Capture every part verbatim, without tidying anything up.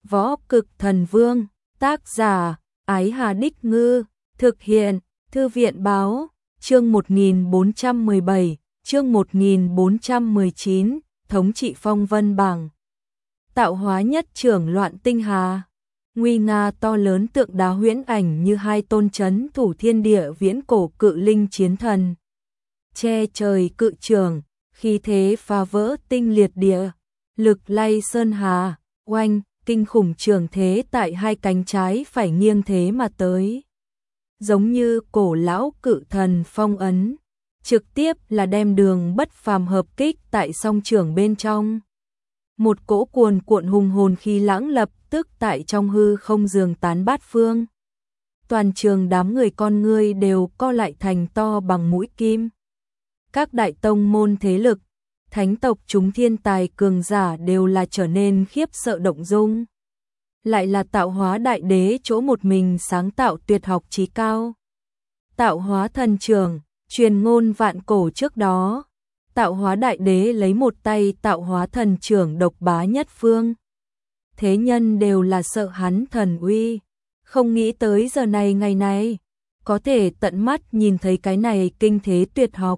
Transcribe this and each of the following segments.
Võ Cực Thần Vương, tác giả, Ái Hà Đích Ngư, thực hiện, Thư viện Báo, chương một nghìn bốn trăm mười bảy, chương một nghìn bốn trăm mười chín, thống trị phong vân bảng. Tạo hóa nhất trưởng loạn tinh hà, nguy nga to lớn tượng đá huyễn ảnh như hai tôn chấn thủ thiên địa viễn cổ cự linh chiến thần. Che trời cự trường, khí thế phá vỡ tinh liệt địa, lực lay sơn hà, oanh, kinh khủng trường thế tại hai cánh trái phải nghiêng thế mà tới. Giống như cổ lão cự thần phong ấn, trực tiếp là đem Đường Bất Phàm hợp kích tại song trường bên trong. Một cỗ cuồn cuộn hùng hồn khí lãng lập tức tại trong hư không dường tán bát phương. Toàn trường đám người con ngươi đều co lại thành to bằng mũi kim. Các đại tông môn thế lực, thánh tộc chúng thiên tài cường giả đều là trở nên khiếp sợ động dung. Lại là tạo hóa đại đế chỗ một mình sáng tạo tuyệt học chí cao. Tạo hóa thần trường, truyền ngôn vạn cổ trước đó. Tạo hóa đại đế lấy một tay tạo hóa thần trưởng độc bá nhất phương. Thế nhân đều là sợ hắn thần uy. Không nghĩ tới giờ này ngày này, có thể tận mắt nhìn thấy cái này kinh thế tuyệt học.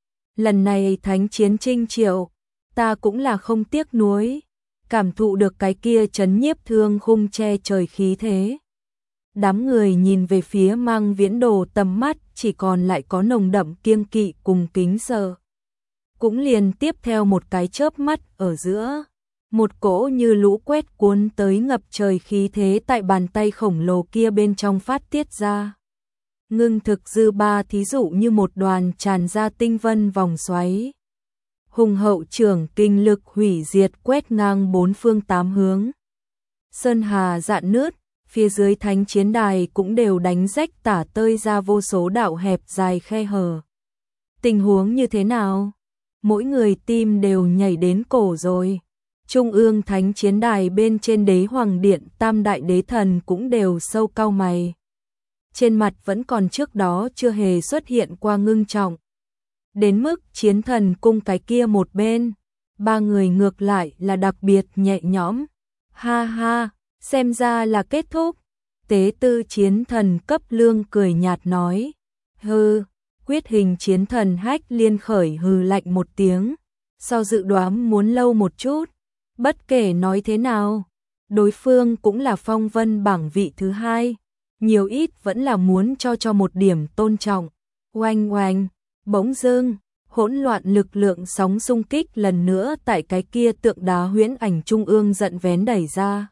Lần này thánh chiến trinh triệu, ta cũng là không tiếc nuối, cảm thụ được cái kia chấn nhiếp thương khung che trời khí thế. Đám người nhìn về phía Mang Viễn Đồ, tầm mắt chỉ còn lại có nồng đậm kiêng kỵ cùng kính sợ. Cũng liền tiếp theo một cái chớp mắt ở giữa, một cỗ như lũ quét cuốn tới ngập trời khí thế tại bàn tay khổng lồ kia bên trong phát tiết ra. Ngưng thực dư ba thí dụ như một đoàn tràn ra tinh vân vòng xoáy. Hùng hậu trưởng kinh lực hủy diệt quét ngang bốn phương tám hướng. Sơn hà dạn nứt, phía dưới thánh chiến đài cũng đều đánh rách tả tơi ra vô số đạo hẹp dài khe hở. Tình huống như thế nào? Mỗi người tim đều nhảy đến cổ rồi. Trung ương thánh chiến đài bên trên đế hoàng điện tam đại đế thần cũng đều sâu cau mày. Trên mặt vẫn còn trước đó chưa hề xuất hiện qua ngưng trọng. Đến mức chiến thần cung cái kia một bên, ba người ngược lại là đặc biệt nhẹ nhõm. Ha ha, xem ra là kết thúc. Tế tư chiến thần cấp lương cười nhạt nói. Hừ, quyết hình chiến thần Hách Liên khởi hừ lạnh một tiếng. So dự đoán muốn lâu một chút. Bất kể nói thế nào, đối phương cũng là phong vân bảng vị thứ hai. Nhiều ít vẫn là muốn cho cho một điểm tôn trọng. Oanh oanh, bỗng dưng, hỗn loạn lực lượng sóng xung kích lần nữa tại cái kia tượng đá huyễn ảnh trung ương giận vén đẩy ra.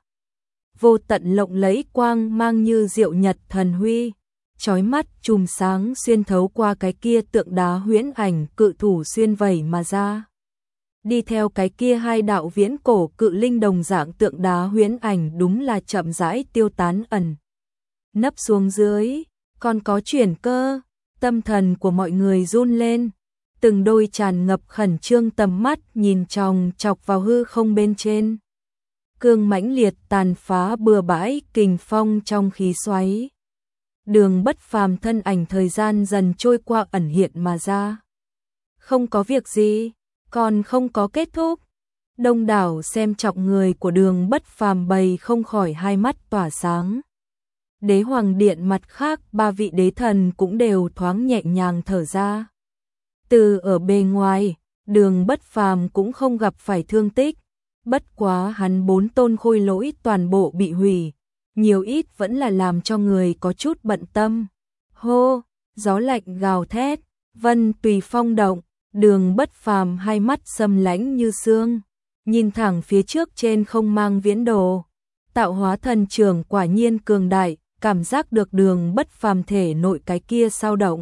Vô tận lộng lẫy quang mang như diệu nhật thần huy, chói mắt chùm sáng xuyên thấu qua cái kia tượng đá huyễn ảnh cự thủ xuyên vẩy mà ra. Đi theo cái kia hai đạo viễn cổ cự linh đồng dạng tượng đá huyễn ảnh đúng là chậm rãi tiêu tán ẩn nấp xuống dưới, còn có chuyển cơ. Tâm thần của mọi người run lên, từng đôi tràn ngập khẩn trương tầm mắt nhìn chòng chọc vào hư không bên trên. Cương mãnh liệt tàn phá bừa bãi kình phong trong khí xoáy. Đường Bất Phàm thân ảnh thời gian dần trôi qua ẩn hiện mà ra. Không có việc gì, còn không có kết thúc. Đông đảo xem trọng người của Đường Bất Phàm bày không khỏi hai mắt tỏa sáng. Đế hoàng điện mặt khác ba vị đế thần cũng đều thoáng nhẹ nhàng thở ra. Từ ở bề ngoài, Đường Bất Phàm cũng không gặp phải thương tích. Bất quá hắn bốn tôn khôi lỗi toàn bộ bị hủy, nhiều ít vẫn là làm cho người có chút bận tâm. Hô, gió lạnh gào thét, vân tùy phong động, Đường Bất Phàm hai mắt sâm lãnh như xương, nhìn thẳng phía trước trên không Mang Viễn Đồ. Tạo hóa thần trưởng quả nhiên cường đại, cảm giác được Đường Bất Phàm thể nội cái kia sao động.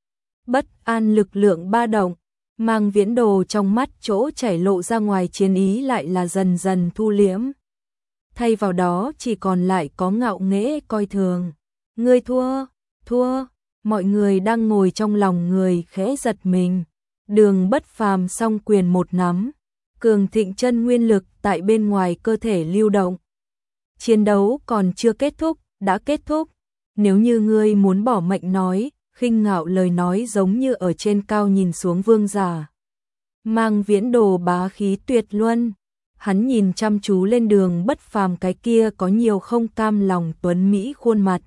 Bất an lực lượng ba động, Mang Viễn Đồ trong mắt chỗ chảy lộ ra ngoài chiến ý lại là dần dần thu liễm. Thay vào đó chỉ còn lại có ngạo nghễ coi thường. Ngươi thua, thua, mọi người đang ngồi trong lòng người khẽ giật mình. Đường Bất Phàm song quyền một nắm, cường thịnh chân nguyên lực tại bên ngoài cơ thể lưu động. Chiến đấu còn chưa kết thúc, đã kết thúc. Nếu như ngươi muốn bỏ mệnh nói, khinh ngạo lời nói giống như ở trên cao nhìn xuống vương giả. Mang Viễn Đồ bá khí tuyệt luân, Hắn nhìn chăm chú lên Đường Bất Phàm cái kia có nhiều không cam lòng tuấn mỹ khuôn mặt.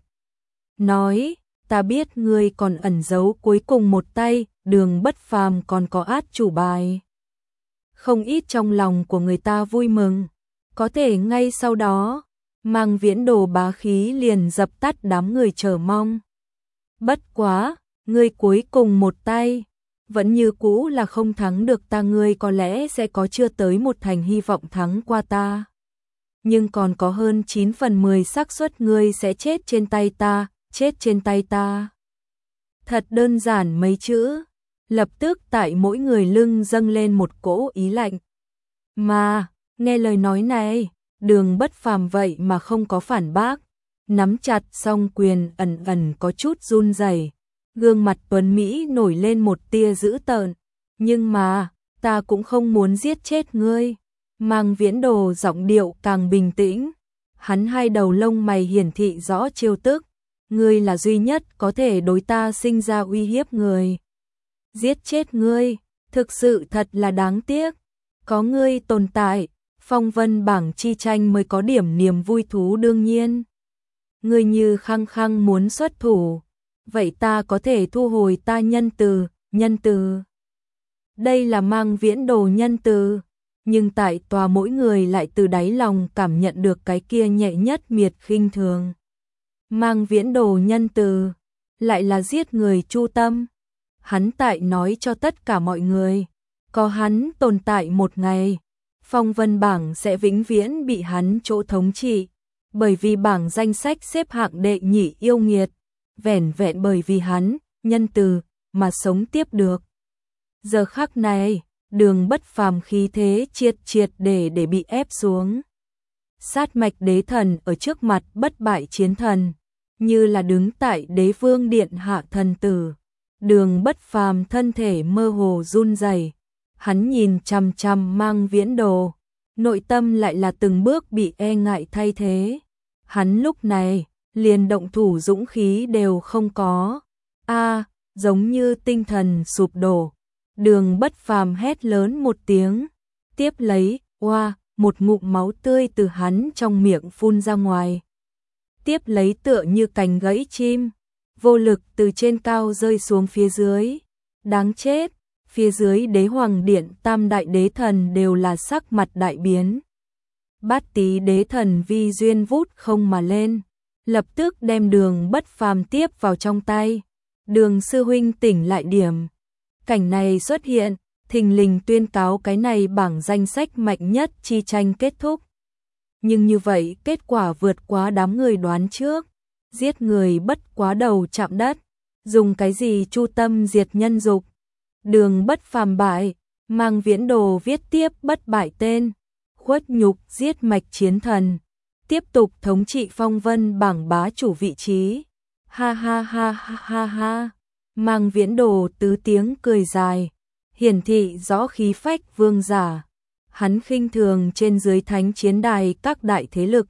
Nói, ta biết ngươi còn ẩn giấu cuối cùng một tay, Đường Bất Phàm còn có át chủ bài. Không ít trong lòng của người ta vui mừng. Có thể ngay sau đó, Mang Viễn Đồ bá khí liền dập tắt đám người chờ mong. Bất quá, ngươi cuối cùng một tay, vẫn như cũ là không thắng được ta, ngươi có lẽ sẽ có chưa tới một thành hy vọng thắng qua ta. Nhưng còn có hơn chín phần mười xác suất ngươi sẽ chết trên tay ta, chết trên tay ta. Thật đơn giản mấy chữ, lập tức tại mỗi người lưng dâng lên một cỗ ý lạnh. Mà, nghe lời nói này, Đường Bất Phàm vậy mà không có phản bác, nắm chặt song quyền ẩn ẩn có chút run rẩy, gương mặt tuấn Mỹ nổi lên một tia dữ tợn. Nhưng mà, ta cũng không muốn giết chết ngươi. Mang Viễn Đồ giọng điệu càng bình tĩnh, hắn hai đầu lông mày hiển thị rõ trêu tức. Ngươi là duy nhất có thể đối ta sinh ra uy hiếp người. Giết chết ngươi, thực sự thật là đáng tiếc. Có ngươi tồn tại, phong vân bảng chi tranh mới có điểm niềm vui thú đương nhiên. Ngươi như khăng khăng muốn xuất thủ, vậy ta có thể thu hồi ta nhân từ, nhân từ. Đây là Mang Viễn Đồ nhân từ, nhưng tại tòa mỗi người lại từ đáy lòng cảm nhận được cái kia nhẹ nhất miệt khinh thường. Mang Viễn Đồ nhân từ, lại là giết người chu tâm. Hắn tại nói cho tất cả mọi người, có hắn tồn tại một ngày, phong vân bảng sẽ vĩnh viễn bị hắn chỗ thống trị, bởi vì bảng danh sách xếp hạng đệ nhị yêu nghiệt, vẻn vẹn bởi vì hắn, nhân từ, mà sống tiếp được. Giờ khắc này, Đường Bất Phàm khí thế triệt triệt để để bị ép xuống. Sát mạch đế thần ở trước mặt bất bại chiến thần, như là đứng tại đế vương điện hạ thần tử. Đường Bất Phàm thân thể mơ hồ run rẩy, hắn nhìn chằm chằm Mang Viễn Đồ, nội tâm lại là từng bước bị e ngại thay thế. Hắn lúc này, liền động thủ dũng khí đều không có. A, giống như tinh thần sụp đổ. Đường Bất Phàm hét lớn một tiếng, tiếp lấy, oa, một ngụm máu tươi từ hắn trong miệng phun ra ngoài. Tiếp lấy tựa như cành gãy chim, vô lực từ trên cao rơi xuống phía dưới. Đáng chết, phía dưới đế hoàng điện tam đại đế thần đều là sắc mặt đại biến. Bát Tý đế thần vi duyên vút không mà lên, lập tức đem Đường Bất Phàm tiếp vào trong tay. Đường sư huynh tỉnh lại điểm. Cảnh này xuất hiện, thình lình tuyên cáo cái này bảng danh sách mạnh nhất chi tranh kết thúc. Nhưng như vậy kết quả vượt quá đám người đoán trước. Giết người bất quá đầu chạm đất, dùng cái gì chu tâm diệt nhân dục. Đường Bất Phàm bại, Mang Viễn Đồ viết tiếp bất bại tên, khuất nhục giết mạch chiến thần, tiếp tục thống trị phong vân bảng bá chủ vị trí. Ha ha ha ha ha ha. Mang Viễn Đồ tứ tiếng cười dài, hiển thị rõ khí phách vương giả. Hắn khinh thường trên dưới thánh chiến đài các đại thế lực.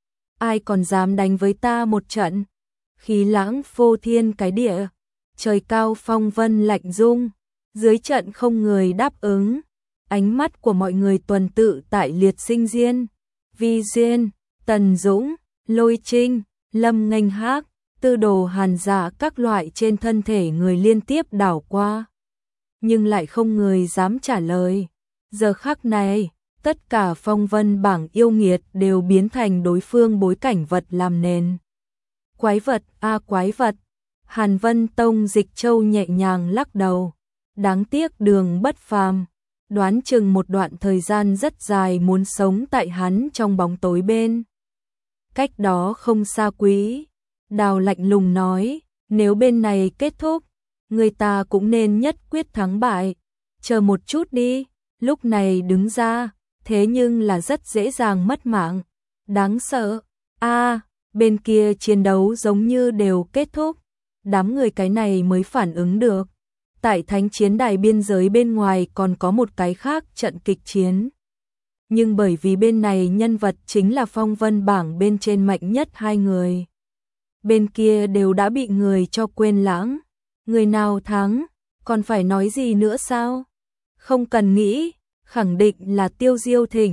Ai còn dám đánh với ta một trận? Khí lãng phô thiên cái địa, trời cao phong vân lạnh rung, dưới trận không người đáp ứng. Ánh mắt của mọi người tuần tự tại Liệt Sinh Diên, Vi Diên, Tần Dũng, Lôi Trinh, Lâm Nghênh Hác, Tư Đồ Hàn Dạ các loại trên thân thể người liên tiếp đảo qua. Nhưng lại không người dám trả lời. Giờ khắc này, tất cả phong vân bảng yêu nghiệt đều biến thành đối phương bối cảnh vật làm nền. Quái vật, a à, quái vật. Hàn Vân Tông Dịch Châu nhẹ nhàng lắc đầu. Đáng tiếc Đường Bất Phàm, đoán chừng một đoạn thời gian rất dài muốn sống tại hắn trong bóng tối bên. Cách đó không xa Quý Đào lạnh lùng nói, nếu bên này kết thúc, người ta cũng nên nhất quyết thắng bại. Chờ một chút đi, lúc này đứng ra, thế nhưng là rất dễ dàng mất mạng. Đáng sợ, a à, bên kia chiến đấu giống như đều kết thúc. Đám người cái này mới phản ứng được. Tại thánh chiến đài biên giới bên ngoài còn có một cái khác trận kịch chiến. Nhưng bởi vì bên này nhân vật chính là phong vân bảng bên trên mạnh nhất hai người. Bên kia đều đã bị người cho quên lãng. Người nào thắng, còn phải nói gì nữa sao? Không cần nghĩ, khẳng định là Tiêu Diêu Thịnh.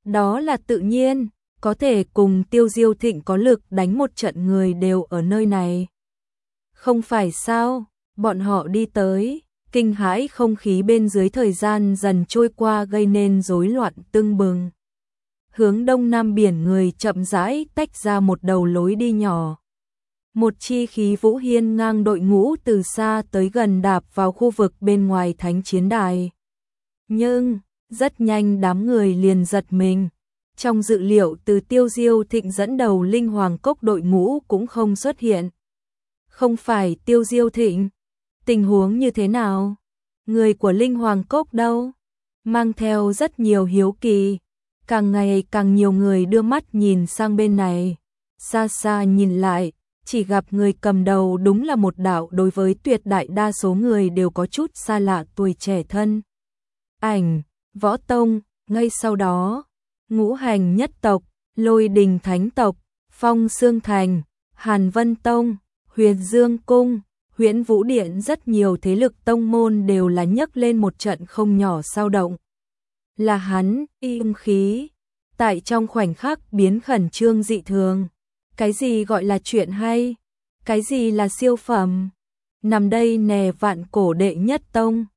Đó là tự nhiên, có thể cùng Tiêu Diêu Thịnh có lực đánh một trận người đều ở nơi này. Không phải sao, bọn họ đi tới, kinh hãi không khí bên dưới thời gian dần trôi qua gây nên rối loạn tưng bừng. Hướng đông nam biển người chậm rãi tách ra một đầu lối đi nhỏ. Một chi khí vũ hiên ngang đội ngũ từ xa tới gần đạp vào khu vực bên ngoài thánh chiến đài. Nhưng, rất nhanh đám người liền giật mình. Trong dự liệu từ Tiêu Diêu Thịnh dẫn đầu Linh Hoàng Cốc đội ngũ cũng không xuất hiện. Không phải Tiêu Diêu Thịnh. Tình huống như thế nào? Người của Linh Hoàng Cốc đâu? Mang theo rất nhiều hiếu kỳ. Càng ngày càng nhiều người đưa mắt nhìn sang bên này. Xa xa nhìn lại, chỉ gặp người cầm đầu đúng là một đạo đối với tuyệt đại đa số người đều có chút xa lạ tuổi trẻ thân. Ảnh, Võ Tông, ngay sau đó, Ngũ Hành Nhất Tộc, Lôi Đình Thánh Tộc, Phong Xương Thành, Hàn Vân Tông, Huyền Dương Cung, Huyễn Vũ Điện, rất nhiều thế lực tông môn đều là nhấc lên một trận không nhỏ xao động. Là hắn, im khí, tại trong khoảnh khắc biến khẩn trương dị thường. Cái gì gọi là chuyện hay? Cái gì là siêu phẩm? Nằm đây nè, vạn cổ đệ nhất tông,